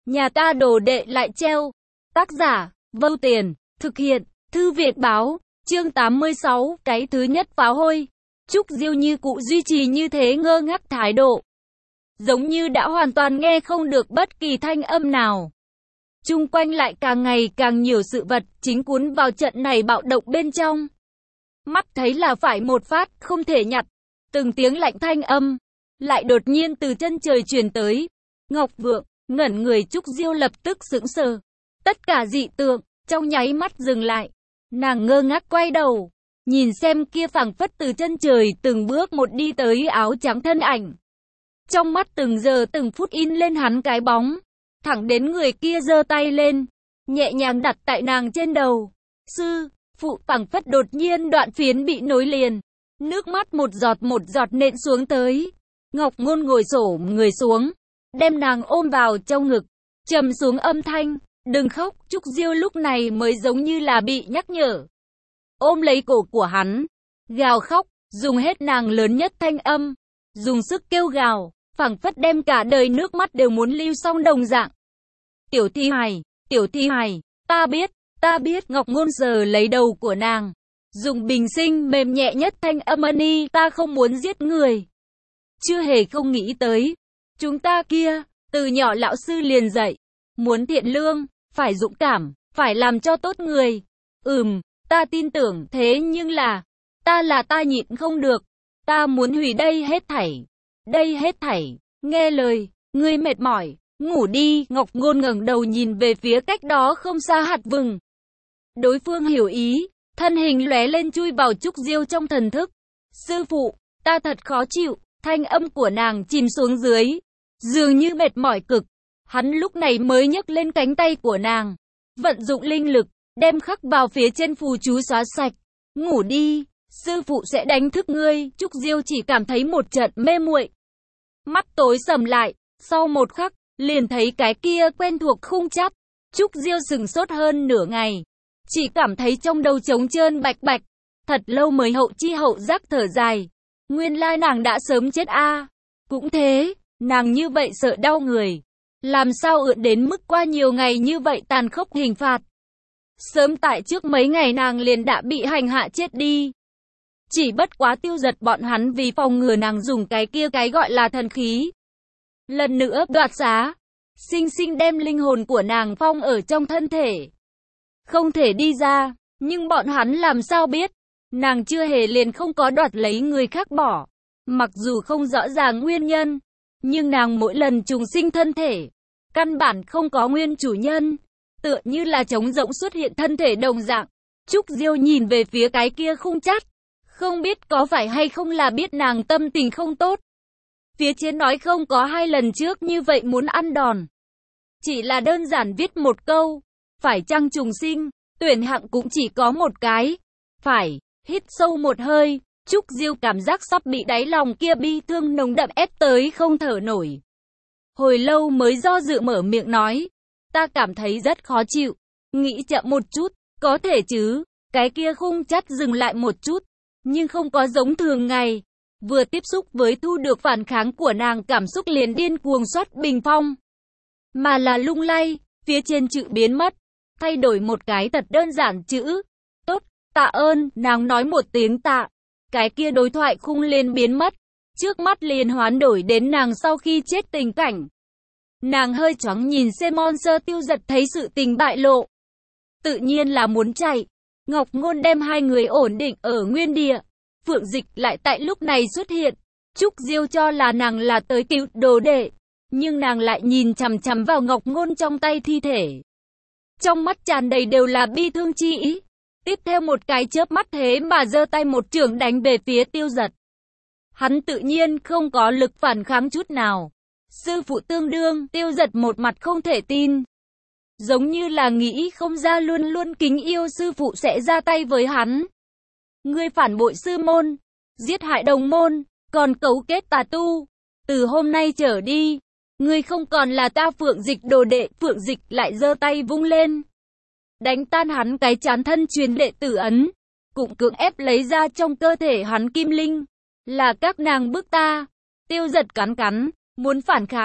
Nhà ta đồ đệ lại treo. Tác giả, Vâu Tiền, thực hiện, Thư viện báo, chương 86, cái thứ nhất pháo hôi. Trúc Diêu như cụ duy trì như thế ngơ ngác thái độ. Giống như đã hoàn toàn nghe không được bất kỳ thanh âm nào. Chung quanh lại càng ngày càng nhiều sự vật chính cuốn vào trận này bạo động bên trong. Mắt thấy là phải một phát, không thể nhặt. Từng tiếng lạnh thanh âm, lại đột nhiên từ chân trời truyền tới. Ngọc Vượng, ngẩn người Trúc Diêu lập tức sững sờ. Tất cả dị tượng, trong nháy mắt dừng lại. Nàng ngơ ngác quay đầu, nhìn xem kia phảng phất từ chân trời từng bước một đi tới áo trắng thân ảnh. Trong mắt từng giờ từng phút in lên hắn cái bóng. Thẳng đến người kia giơ tay lên, nhẹ nhàng đặt tại nàng trên đầu. Sư phụ phảng phất đột nhiên đoạn phiến bị nối liền. Nước mắt một giọt nện xuống tới. Ngọc Ngôn ngồi xổm người xuống, đem nàng ôm vào trong ngực, trầm xuống âm thanh, đừng khóc. Trúc Diêu lúc này mới giống như là bị nhắc nhở. Ôm lấy cổ của hắn, gào khóc, dùng hết nàng lớn nhất thanh âm, dùng sức kêu gào, phảng phất đem cả đời nước mắt đều muốn lưu xong đồng dạng. Tiểu Thi Hài, ta biết. Ngọc Ngôn giờ lấy đầu của nàng, dùng bình sinh mềm nhẹ nhất thanh âm ni, ta không muốn giết người. Chưa hề không nghĩ tới, chúng ta kia, từ nhỏ lão sư liền dạy, muốn thiện lương, phải dũng cảm, phải làm cho tốt người. Ta tin tưởng, thế nhưng là, ta nhịn không được, ta muốn hủy đây hết thảy, nghe lời, ngươi mệt mỏi, ngủ đi. Ngọc Ngôn ngẩng đầu nhìn về phía cách đó không xa hạt vừng. Đối phương hiểu ý, thân hình lóe lên chui vào Trúc Diêu trong thần thức. Sư phụ, ta thật khó chịu, thanh âm của nàng chìm xuống dưới, dường như mệt mỏi cực. Hắn lúc này mới nhấc lên cánh tay của nàng, vận dụng linh lực, đem khắc vào phía trên phù chú xóa sạch. Ngủ đi, sư phụ sẽ đánh thức ngươi. Trúc Diêu chỉ cảm thấy một trận mê muội, mắt tối sầm lại, sau một khắc, liền thấy cái kia quen thuộc khung chắp. Trúc Diêu sừng sốt hơn nửa ngày, chỉ cảm thấy trong đầu trống trơn bạch bạch, thật lâu mới hậu chi hậu giác thở dài. Nguyên lai nàng đã sớm chết a. Cũng thế, nàng như vậy sợ đau người, làm sao ượn đến mức qua nhiều ngày như vậy tàn khốc hình phạt. Sớm tại trước mấy ngày nàng liền đã bị hành hạ chết đi. Chỉ bất quá Tiêu Giật bọn hắn vì phòng ngừa nàng dùng cái gọi là thần khí, lần nữa đoạt xá, sinh sinh đem linh hồn của nàng phong ở trong thân thể, không thể đi ra. Nhưng bọn hắn làm sao biết, nàng chưa hề liền không có đoạt lấy người khác bỏ. Mặc dù không rõ ràng nguyên nhân, nhưng nàng mỗi lần trùng sinh thân thể, căn bản không có nguyên chủ nhân, tựa như là trống rỗng xuất hiện thân thể đồng dạng. Trúc Diêu nhìn về phía cái kia khung chắt, không biết có phải hay không là biết nàng tâm tình không tốt. Phía trên nói không có 2 lần trước như vậy muốn ăn đòn. Chỉ là đơn giản viết một câu, phải chăng trùng sinh, tuyển hạng cũng chỉ có một cái. Phải, hít sâu một hơi, Trúc Diêu cảm giác sắp bị đáy lòng kia bi thương nồng đậm ép tới không thở nổi. Hồi lâu mới do dự mở miệng nói, ta cảm thấy rất khó chịu, nghĩ chậm một chút, có thể chứ. Cái kia khung chắt dừng lại một chút, nhưng không có giống thường ngày. Vừa tiếp xúc với thu được phản kháng của nàng, cảm xúc liền điên cuồng xoát bình phong, mà là lung lay. Phía trên chữ biến mất, thay đổi một cái thật đơn giản chữ tốt. Tạ ơn. Nàng nói một tiếng tạ, cái kia đối thoại khung liền biến mất, trước mắt liền hoán đổi đến nàng sau khi chết tình cảnh. Nàng hơi choáng nhìn xem Monster. Tiêu Giật thấy sự tình bại lộ, tự nhiên là muốn chạy. Ngọc Ngôn đem hai người ổn định ở nguyên địa. Phượng Dịch lại tại lúc này xuất hiện. Trúc Diêu cho là nàng là tới cứu đồ đệ, nhưng nàng lại nhìn chằm chằm vào Ngọc Ngôn trong tay thi thể, trong mắt tràn đầy đều là bi thương chi ý. Tiếp theo một cái chớp mắt thế mà giơ tay một chưởng đánh về phía Tiêu Giật. Hắn tự nhiên không có lực phản kháng chút nào. Sư phụ tương đương. Tiêu Giật một mặt không thể tin, giống như là nghĩ không ra luôn luôn kính yêu sư phụ sẽ ra tay với hắn. Ngươi phản bội sư môn, giết hại đồng môn, còn cấu kết tà tu. Từ hôm nay trở đi, ngươi không còn là ta Phượng Dịch đồ đệ. Phượng Dịch lại giơ tay vung lên, đánh tan hắn cái chán thân truyền đệ tử ấn, cũng cưỡng ép lấy ra trong cơ thể hắn kim linh. Là các nàng bức ta. Tiêu Giật cắn, muốn phản kháng,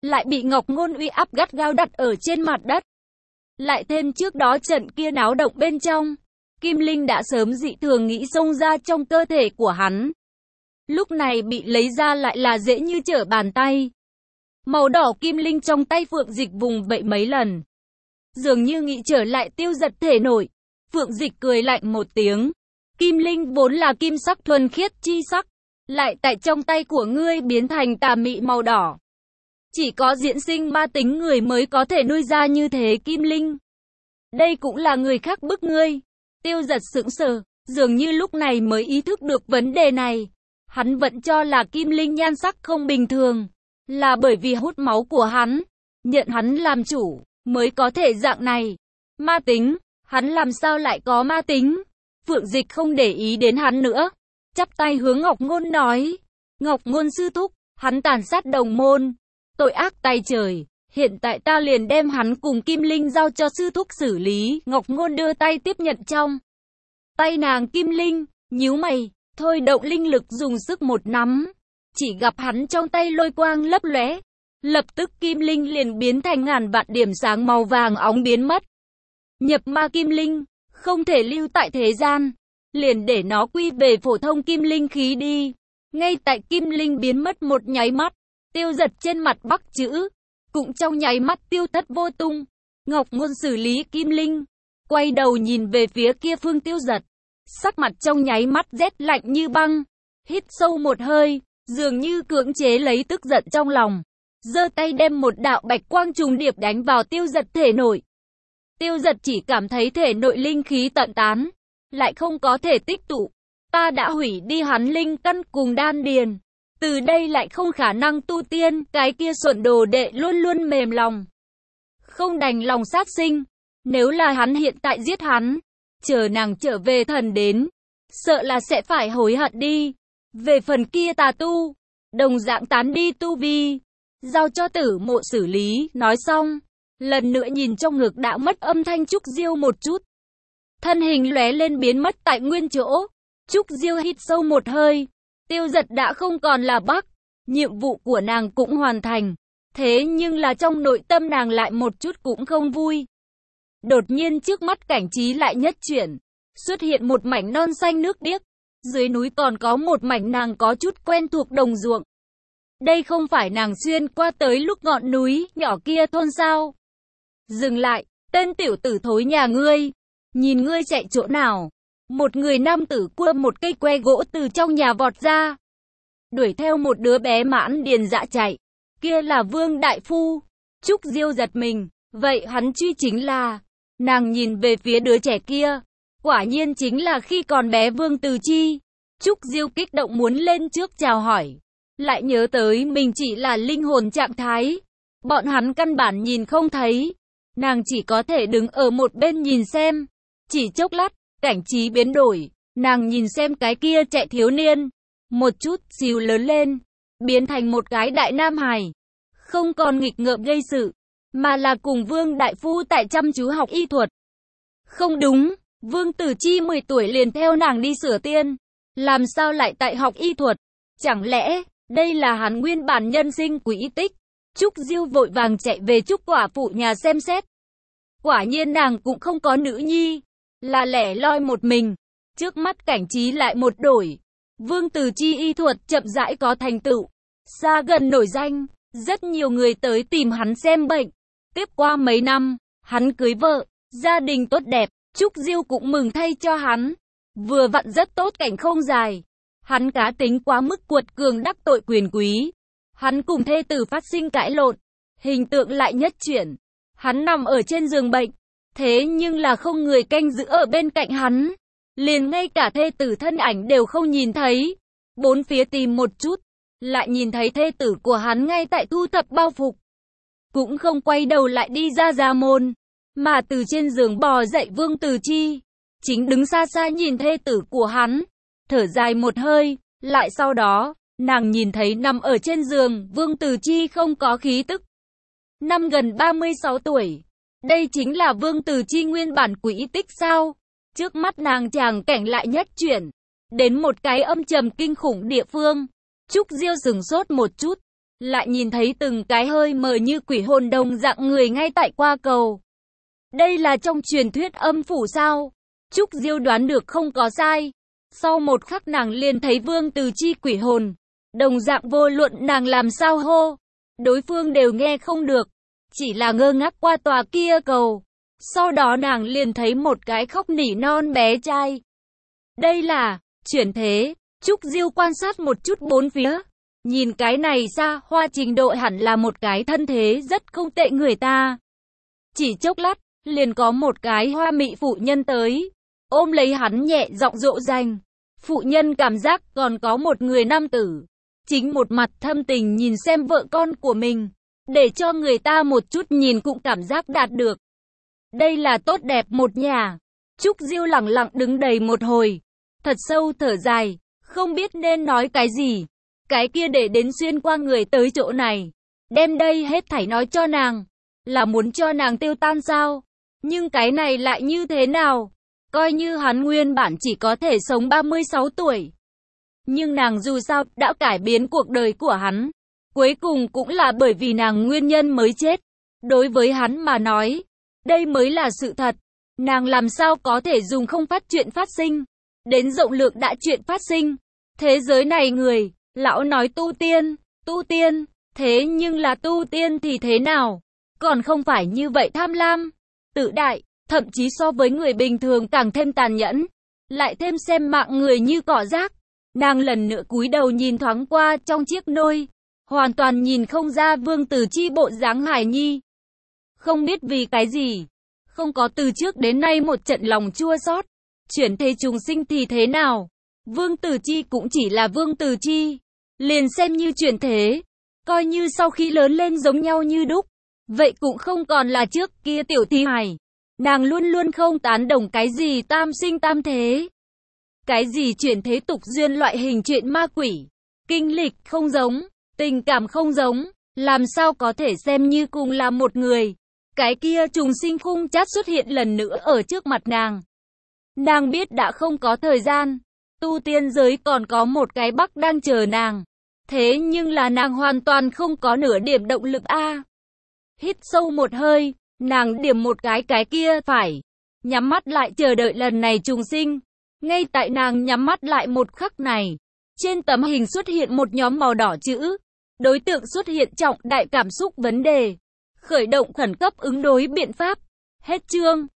lại bị Ngọc Ngôn uy áp gắt gao đặt ở trên mặt đất. Lại thêm trước đó trận kia náo động bên trong, Kim Linh đã sớm dị thường nghĩ xông ra trong cơ thể của hắn. Lúc này bị lấy ra lại là dễ như trở bàn tay. Màu đỏ kim linh trong tay Phượng Dịch vùng vẫy mấy lần, dường như nghĩ trở lại Tiêu Giật thể nội. Phượng Dịch cười lạnh một tiếng. Kim linh vốn là kim sắc thuần khiết chi sắc, lại tại trong tay của ngươi biến thành tà mị màu đỏ. Chỉ có diễn sinh ma tính người mới có thể nuôi ra như thế kim linh. Đây cũng là người khác bức ngươi. Tiêu Giật sững sờ, dường như lúc này mới ý thức được vấn đề này. Hắn vẫn cho là kim linh nhan sắc không bình thường, là bởi vì hút máu của hắn, nhận hắn làm chủ, mới có thể dạng này. Ma tính, hắn làm sao lại có ma tính? Phượng Dịch không để ý đến hắn nữa, chắp tay hướng Ngọc Ngôn nói. Ngọc Ngôn sư thúc, hắn tàn sát đồng môn, tội ác tay trời, hiện tại ta liền đem hắn cùng kim linh giao cho sư thúc xử lý. Ngọc Ngôn đưa tay tiếp nhận trong tay nàng kim linh, nhíu mày, thôi động linh lực dùng sức một nắm. Chỉ gặp hắn trong tay lôi quang lấp lóe, lập tức kim linh liền biến thành ngàn vạn điểm sáng màu vàng óng biến mất. Nhập ma kim linh, không thể lưu tại thế gian, liền để nó quy về phổ thông kim linh khí đi. Ngay tại kim linh biến mất một nháy mắt, Tiêu Giật trên mặt bắc chữ, cũng trong nháy mắt tiêu thất vô tung. Ngọc Ngôn xử lý kim linh, quay đầu nhìn về phía kia phương Tiêu Giật, sắc mặt trong nháy mắt rét lạnh như băng, hít sâu một hơi, dường như cưỡng chế lấy tức giận trong lòng, giơ tay đem một đạo bạch quang trùng điệp đánh vào Tiêu Giật thể nội. Tiêu Giật chỉ cảm thấy thể nội linh khí tận tán, lại không có thể tích tụ. Ta đã hủy đi hắn linh căn cùng đan điền, từ đây lại không khả năng tu tiên. Cái kia Xuẩn đồ đệ luôn luôn mềm lòng, không đành lòng sát sinh. Nếu là hắn hiện tại giết hắn, chờ nàng trở về thần đến, sợ là sẽ phải hối hận đi. Về phần kia tà tu, đồng dạng tán đi tu vi, giao cho Tử Mộ xử lý. Nói xong, lần nữa nhìn trong ngực đã mất âm thanh Trúc Diêu một chút, thân hình lóe lên biến mất tại nguyên chỗ. Trúc Diêu hít sâu một hơi, Tiêu Giật đã không còn là Bắc, nhiệm vụ của nàng cũng hoàn thành. Thế nhưng là trong nội tâm nàng lại một chút cũng không vui. Đột nhiên trước mắt cảnh trí lại nhất chuyển, xuất hiện một mảnh non xanh nước biếc, dưới núi còn có một mảnh nàng có chút quen thuộc đồng ruộng. Đây không phải nàng xuyên qua tới lúc ngọn núi nhỏ kia thôn sao? Dừng lại, tên tiểu tử thối nhà ngươi, nhìn ngươi chạy chỗ nào? Một người nam tử cua một cây que gỗ từ trong nhà vọt ra, đuổi theo một đứa bé mãn điền dạ chạy. Kia là Vương Đại Phu. Trúc Diêu giật mình, vậy hắn truy chính là... Nàng nhìn về phía đứa trẻ kia, quả nhiên chính là khi còn bé Vương Từ Chi. Trúc Diêu kích động muốn lên trước chào hỏi, lại nhớ tới mình chỉ là linh hồn trạng thái, bọn hắn căn bản nhìn không thấy. Nàng chỉ có thể đứng ở một bên nhìn xem. Chỉ chốc lát, cảnh trí biến đổi, nàng nhìn xem cái kia chạy thiếu niên, một chút xíu lớn lên, biến thành một cái đại nam hài, không còn nghịch ngợm gây sự, mà là cùng Vương Đại Phu tại chăm chú học y thuật. Không đúng, Vương Tử Chi 10 tuổi liền theo nàng đi sửa tiên, làm sao lại tại học y thuật? Chẳng lẽ đây là hắn nguyên bản nhân sinh quỹ tích? Trúc Diêu vội vàng chạy về Trúc quả phụ nhà xem xét. Quả nhiên nàng cũng không có nữ nhi, là lẻ loi một mình. Trước mắt cảnh trí lại một đổi, Vương Tử Chi y thuật chậm rãi có thành tựu, xa gần nổi danh, rất nhiều người tới tìm hắn xem bệnh. Tiếp qua mấy năm, hắn cưới vợ, gia đình tốt đẹp, Trúc Diêu cũng mừng thay cho hắn. Vừa vặn rất tốt cảnh không dài. Hắn cá tính quá mức cuột cường đắc tội quyền quý. Hắn cùng thê tử phát sinh cãi lộn, hình tượng lại nhất chuyển. Hắn nằm ở trên giường bệnh, thế nhưng là không người canh giữ ở bên cạnh hắn. Liền ngay cả thê tử thân ảnh đều không nhìn thấy. Bốn phía tìm một chút, lại nhìn thấy thê tử của hắn ngay tại thu thập bao phục. Cũng không quay đầu lại đi ra gia môn, mà từ trên giường bò dậy. Vương Tử Chi chính đứng xa xa nhìn thê tử của hắn, thở dài một hơi. Lại sau đó, nàng nhìn thấy nằm ở trên giường Vương Tử Chi không có khí tức. Năm gần 36 tuổi, đây chính là Vương Tử Chi nguyên bản quỹ tích sao? Trước mắt nàng chàng cảnh lại nhất chuyển, đến một cái âm trầm kinh khủng địa phương. Trúc Diêu sửng sốt một chút, lại nhìn thấy từng cái hơi mờ như quỷ hồn đồng dạng người ngay tại qua cầu. Đây là trong truyền thuyết âm phủ sao? Trúc Diêu đoán được không có sai. Sau một khắc nàng liền thấy Vương Từ Chi quỷ hồn. Đồng dạng vô luận nàng làm sao hô, đối phương đều nghe không được. Chỉ là ngơ ngác qua tòa kia cầu. Sau đó nàng liền thấy một cái khóc nỉ non bé trai. Đây là chuyển thế. Trúc Diêu quan sát một chút bốn phía. Nhìn cái này xa hoa trình độ hẳn là một cái thân thế rất không tệ người ta. Chỉ chốc lát, liền có một cái hoa mị phụ nhân tới. Ôm lấy hắn nhẹ giọng dỗ dành. Phụ nhân cảm giác còn có một người nam tử. Chính một mặt thâm tình nhìn xem vợ con của mình. Để cho người ta một chút nhìn cũng cảm giác đạt được. Đây là tốt đẹp một nhà. Trúc Diêu lặng lặng đứng đầy một hồi. Thật sâu thở dài. Không biết nên nói cái gì. Cái kia để đến xuyên qua người tới chỗ này. Đem đây hết thảy nói cho nàng. Là muốn cho nàng tiêu tan sao? Nhưng cái này lại như thế nào? Coi như hắn nguyên bản chỉ có thể sống 36 tuổi. Nhưng nàng dù sao đã cải biến cuộc đời của hắn. Cuối cùng cũng là bởi vì nàng nguyên nhân mới chết. Đối với hắn mà nói, đây mới là sự thật. Nàng làm sao có thể dùng không phát chuyện phát sinh. Đến rộng lượng đã chuyện phát sinh. Thế giới này người, lão nói tu tiên, thế nhưng là tu tiên thì thế nào? Còn không phải như vậy tham lam, tự đại, thậm chí so với người bình thường càng thêm tàn nhẫn. Lại thêm xem mạng người như cỏ rác. Nàng lần nữa cúi đầu nhìn thoáng qua trong chiếc nôi. Hoàn toàn nhìn không ra Vương Từ Chi bộ dáng hài nhi. Không biết vì cái gì. Không có từ trước đến nay một trận lòng chua xót. Chuyển thế trùng sinh thì thế nào? Vương Từ Chi cũng chỉ là Vương Từ Chi. Liền xem như chuyển thế. Coi như sau khi lớn lên giống nhau như đúc. Vậy cũng không còn là trước kia tiểu thi hài. Nàng luôn luôn không tán đồng cái gì tam sinh tam thế. Cái gì chuyển thế tục duyên loại hình chuyện ma quỷ. Kinh lịch không giống, tình cảm không giống. Làm sao có thể xem như cùng là một người. Cái kia trùng sinh khung chát xuất hiện lần nữa ở trước mặt nàng. Nàng biết đã không có thời gian. Tu tiên giới còn có một cái bắc đang chờ nàng. Thế nhưng là nàng hoàn toàn không có nửa điểm động lực a. Hít sâu một hơi, nàng điểm một cái kia phải. Nhắm mắt lại chờ đợi lần này trùng sinh. Ngay tại nàng nhắm mắt lại một khắc này. Trên tấm hình xuất hiện một nhóm màu đỏ chữ. Đối tượng xuất hiện trọng đại cảm xúc vấn đề. Khởi động khẩn cấp ứng đối biện pháp. Hết chương.